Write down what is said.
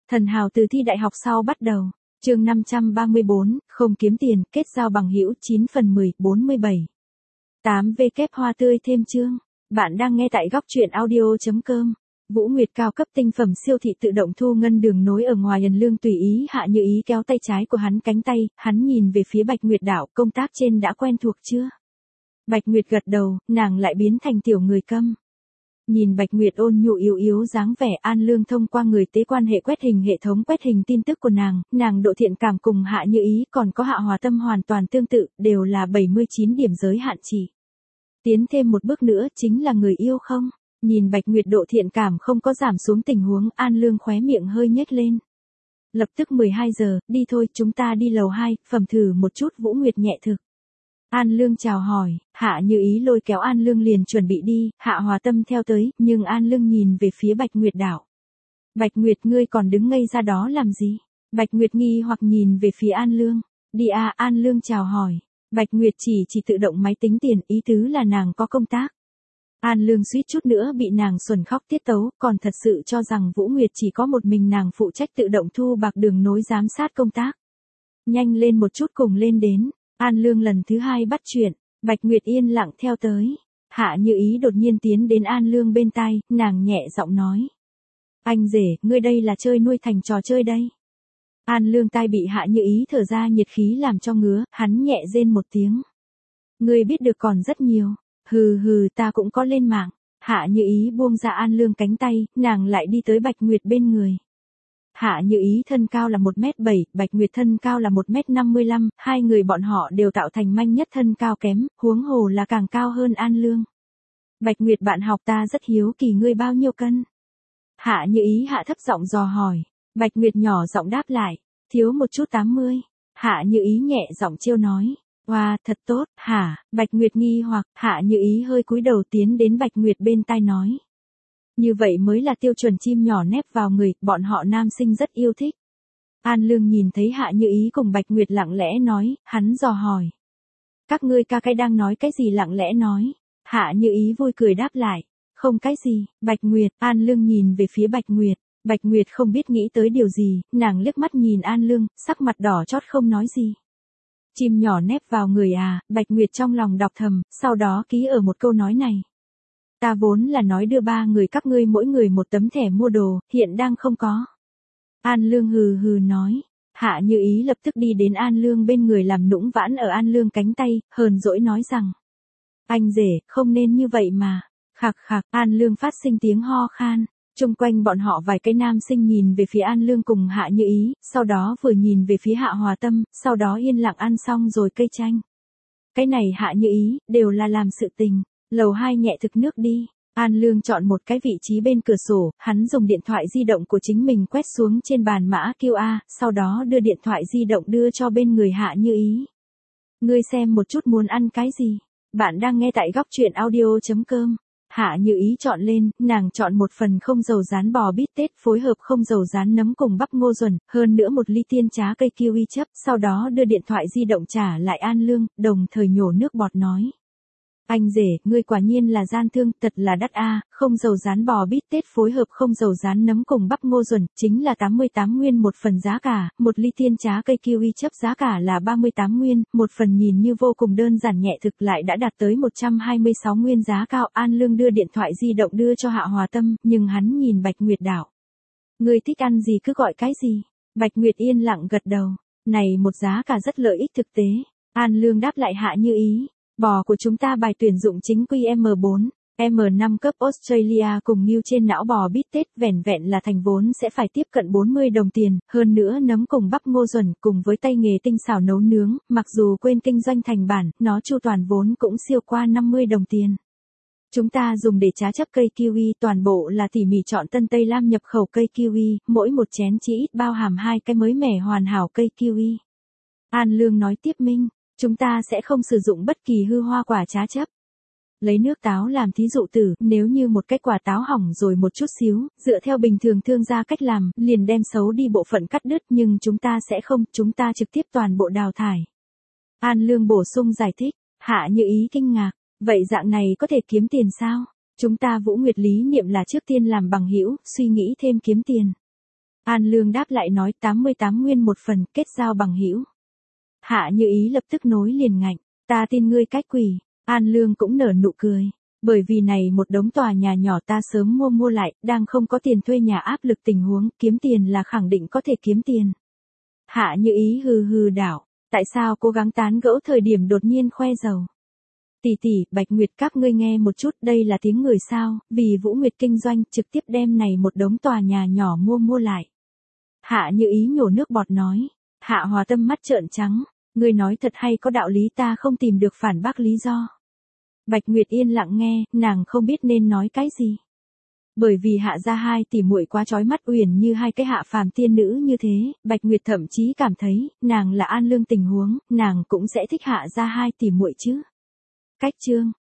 Thần hào từ thi đại học sau bắt đầu. Chương 534, không kiếm tiền, kết giao bằng hữu 9 phần 10, 47. 8W hoa tươi thêm chương. Bạn đang nghe tại góc truyện audio.com. Vũ Nguyệt cao cấp tinh phẩm siêu thị tự động thu ngân đường nối ở ngoài Ân Lương tùy ý Hạ Như Ý kéo tay trái của hắn cánh tay, hắn nhìn về phía Bạch Nguyệt đạo, công tác trên đã quen thuộc chưa? Bạch Nguyệt gật đầu, nàng lại biến thành tiểu người câm. Nhìn Bạch Nguyệt ôn nhu yếu yếu dáng vẻ, An Lương thông qua người tế quan hệ quét hình hệ thống quét hình tin tức của nàng độ thiện cảm cùng Hạ Như Ý còn có Hạ Hòa Tâm hoàn toàn tương tự, đều là 79 điểm giới hạn chỉ. Tiến thêm một bước nữa chính là người yêu không? Nhìn Bạch Nguyệt độ thiện cảm không có giảm xuống tình huống, An Lương khóe miệng hơi nhếch lên. Lập tức 12 giờ, đi thôi, chúng ta đi lầu 2, phẩm thử một chút. Vũ Nguyệt nhẹ thực. An Lương chào hỏi, Hạ Như Ý lôi kéo An Lương liền chuẩn bị đi, Hạ Hòa Tâm theo tới, nhưng An Lương nhìn về phía Bạch Nguyệt đạo. Bạch Nguyệt ngươi còn đứng ngây ra đó làm gì? Bạch Nguyệt nghi hoặc nhìn về phía An Lương. Đi à, An Lương chào hỏi. Bạch Nguyệt chỉ tự động máy tính tiền, ý tứ là nàng có công tác. An Lương suýt chút nữa bị nàng xuẩn khóc tiết tấu, còn thật sự cho rằng Vũ Nguyệt chỉ có một mình nàng phụ trách tự động thu bạc đường nối giám sát công tác. Nhanh lên một chút, cùng lên đến. An Lương lần thứ hai bắt chuyện, Bạch Nguyệt yên lặng theo tới. Hạ Như Ý đột nhiên tiến đến An Lương bên tai, nàng nhẹ giọng nói. Anh rể, ngươi đây là chơi nuôi thành trò chơi đây. An Lương tai bị Hạ Như Ý thở ra nhiệt khí làm cho ngứa, hắn nhẹ rên một tiếng. Ngươi biết được còn rất nhiều, hừ ta cũng có lên mạng. Hạ Như Ý buông ra An Lương cánh tay, nàng lại đi tới Bạch Nguyệt bên người. Hạ Như Ý thân cao là 1m7, Bạch Nguyệt thân cao là 1m55, hai người bọn họ đều tạo thành manh nhất thân cao kém, huống hồ là càng cao hơn An Lương. Bạch Nguyệt bạn học ta rất hiếu kỳ ngươi bao nhiêu cân? Hạ Như Ý hạ thấp giọng dò hỏi, Bạch Nguyệt nhỏ giọng đáp lại, thiếu một chút 80. Hạ Như Ý nhẹ giọng trêu nói, wow, thật tốt, hả? Bạch Nguyệt nghi hoặc, Hạ Như Ý hơi cúi đầu tiến đến Bạch Nguyệt bên tai nói. Như vậy mới là tiêu chuẩn chim nhỏ nép vào người, bọn họ nam sinh rất yêu thích. An Lương nhìn thấy Hạ Như Ý cùng Bạch Nguyệt lặng lẽ nói, hắn dò hỏi. Các ngươi ca cái đang nói cái gì lặng lẽ nói? Hạ Như Ý vui cười đáp lại. Không cái gì, Bạch Nguyệt. An Lương nhìn về phía Bạch Nguyệt. Bạch Nguyệt không biết nghĩ tới điều gì, nàng liếc mắt nhìn An Lương, sắc mặt đỏ chót không nói gì. Chim nhỏ nép vào người à? Bạch Nguyệt trong lòng đọc thầm, sau đó ký ở một câu nói này. Ta vốn là nói đưa ba người các ngươi mỗi người một tấm thẻ mua đồ, hiện đang không có. An Lương hừ nói. Hạ Như Ý lập tức đi đến An Lương bên người làm nũng vãn ở An Lương cánh tay, hờn dỗi nói rằng. Anh rể, không nên như vậy mà. Khạc, An Lương phát sinh tiếng ho khan. Chung quanh bọn họ vài cái nam sinh nhìn về phía An Lương cùng Hạ Như Ý, sau đó vừa nhìn về phía Hạ Hòa Tâm, sau đó yên lặng ăn xong rồi cây chanh. Cái này Hạ Như Ý, đều là làm sự tình. Lầu 2 nhẹ thực nước đi. An Lương chọn một cái vị trí bên cửa sổ, hắn dùng điện thoại di động của chính mình quét xuống trên bàn mã QA, sau đó đưa điện thoại di động đưa cho bên người Hạ Như Ý. Ngươi xem một chút muốn ăn cái gì? Bạn đang nghe tại góc truyện audio.com. Hạ Như Ý chọn lên, nàng chọn một phần không dầu rán bò bít tết phối hợp không dầu rán nấm cùng bắp ngô duẩn, hơn nữa một ly tiên trá cây kiwi chấp, sau đó đưa điện thoại di động trả lại An Lương, đồng thời nhổ nước bọt nói. Anh rể, ngươi quả nhiên là gian thương, thật là đắt a, không dầu rán bò bít tết phối hợp không dầu rán nấm cùng bắp ngô duẩn, chính là 88 nguyên một phần giá cả, một ly tiên trá cây kiwi chấp giá cả là 38 nguyên, một phần nhìn như vô cùng đơn giản nhẹ thực lại đã đạt tới 126 nguyên giá cao. An Lương đưa điện thoại di động đưa cho Hạ Hòa Tâm, nhưng hắn nhìn Bạch Nguyệt đạo. Ngươi thích ăn gì cứ gọi cái gì? Bạch Nguyệt yên lặng gật đầu, này một giá cả rất lợi ích thực tế. An Lương đáp lại Hạ Như Ý. Bò của chúng ta bài tuyển dụng chính quy M4, M5 cấp Australia cùng New trên não bò bít tết vẻn vẹn là thành vốn sẽ phải tiếp cận 40 đồng tiền, hơn nữa nấm cùng bắp ngô duẩn cùng với tay nghề tinh xảo nấu nướng, mặc dù quên kinh doanh thành bản, nó chu toàn vốn cũng siêu qua 50 đồng tiền. Chúng ta dùng để trá chấp cây kiwi, toàn bộ là tỉ mỉ chọn Tân Tây Lam nhập khẩu cây kiwi, mỗi một chén chỉ ít bao hàm 2 cái mới mẻ hoàn hảo cây kiwi. An Lương nói tiếp minh. Chúng ta sẽ không sử dụng bất kỳ hư hoa quả trá chấp. Lấy nước táo làm thí dụ tử, nếu như một cái quả táo hỏng rồi một chút xíu, dựa theo bình thường thương gia cách làm, liền đem xấu đi bộ phận cắt đứt, nhưng chúng ta sẽ không, chúng ta trực tiếp toàn bộ đào thải. An Lương bổ sung giải thích, Hạ Như Ý kinh ngạc, vậy dạng này có thể kiếm tiền sao? Chúng ta Vũ Nguyệt lý niệm là trước tiên làm bằng hữu, suy nghĩ thêm kiếm tiền. An Lương đáp lại nói 88 nguyên một phần, kết giao bằng hữu. Hạ Như Ý lập tức nối liền ngạnh, ta tin ngươi cách quỷ. An Lương cũng nở nụ cười. Bởi vì này một đống tòa nhà nhỏ ta sớm mua lại, đang không có tiền thuê nhà áp lực tình huống, kiếm tiền là khẳng định có thể kiếm tiền. Hạ Như Ý hừ hừ đảo, tại sao cố gắng tán gẫu thời điểm đột nhiên khoe giàu. Tỷ tỷ, Bạch Nguyệt các ngươi nghe một chút, đây là tiếng người sao, vì Vũ Nguyệt kinh doanh trực tiếp đem này một đống tòa nhà nhỏ mua lại. Hạ Như Ý nhổ nước bọt nói, Hạ Hòa Tâm mắt trợn trắng, ngươi nói thật hay có đạo lý, ta không tìm được phản bác lý do. Bạch Nguyệt yên lặng nghe, nàng không biết nên nói cái gì. Bởi vì Hạ gia hai tỷ muội quá chói mắt uyển như hai cái hạ phàm tiên nữ như thế, Bạch Nguyệt thậm chí cảm thấy, nàng là An Lương tình huống, nàng cũng sẽ thích Hạ gia hai tỷ muội chứ. Cách chương